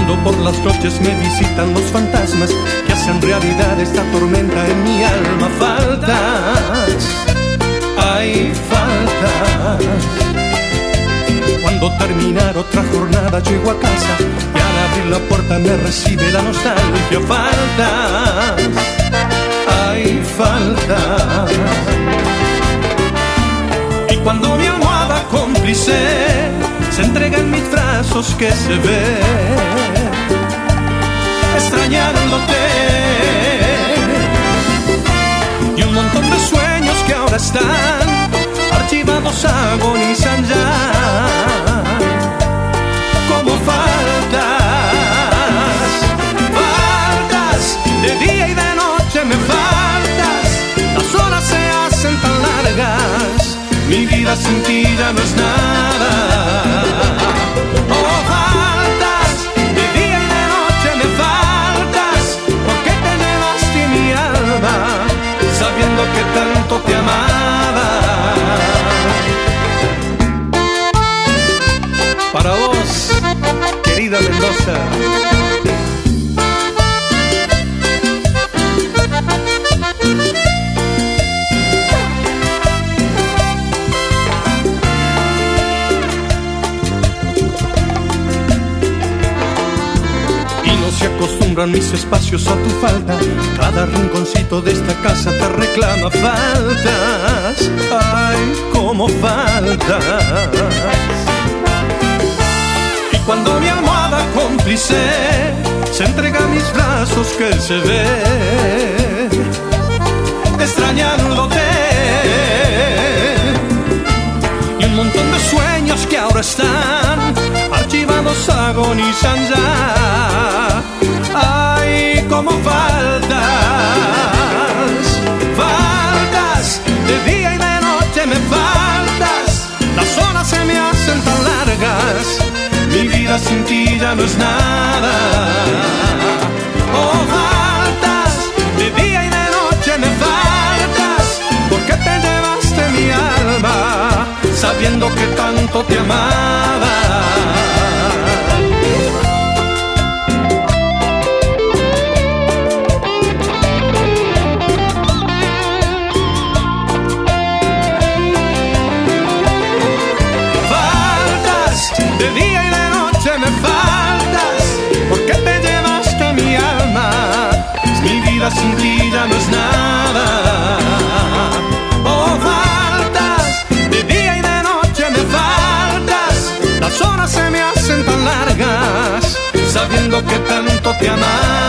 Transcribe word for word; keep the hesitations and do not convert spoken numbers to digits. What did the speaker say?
Cuando por las noches me visitan los fantasmas que hacen realidad esta tormenta en mi alma. Faltas, hay faltas. Cuando terminar otra jornada llego a casa y al abrir la puerta me recibe la nostalgia. Faltas, hay faltas. Y cuando mi almohada cómplice se entrega en mis brazos que se ve extrañándote, y un montón de sueños que ahora están archivados agonizan ya. Como faltas, faltas, de día y de noche me faltas, las horas se hacen tan largas, mi vida sin ti ya no es nada. Oh, faltas, de día y de noche me faltas, porque te llevaste mi alma, sabiendo que tanto te amaba. Para vos, querida Mendoza. Acostumbran mis espacios a tu falta, cada rinconcito de esta casa te reclama. Faltas, ay, como faltas. Y cuando mi almohada cómplice se entrega a mis brazos que se ve extrañándote, y un montón de sueños que ahora están archivados agonizan ya. Ay, como faltas, faltas, de día y de noche me faltas, las horas se me hacen tan largas, mi vida sin ti ya no es nada. Oh, faltas, de día y de noche me faltas, porque te llevaste mi alma, sabiendo que tanto te amaba. De día y de noche me faltas, porque te llevaste mi alma, mi vida sin ti ya no es nada. Oh, faltas, de día y de noche me faltas, las horas se me hacen tan largas, sabiendo que tanto te amaba.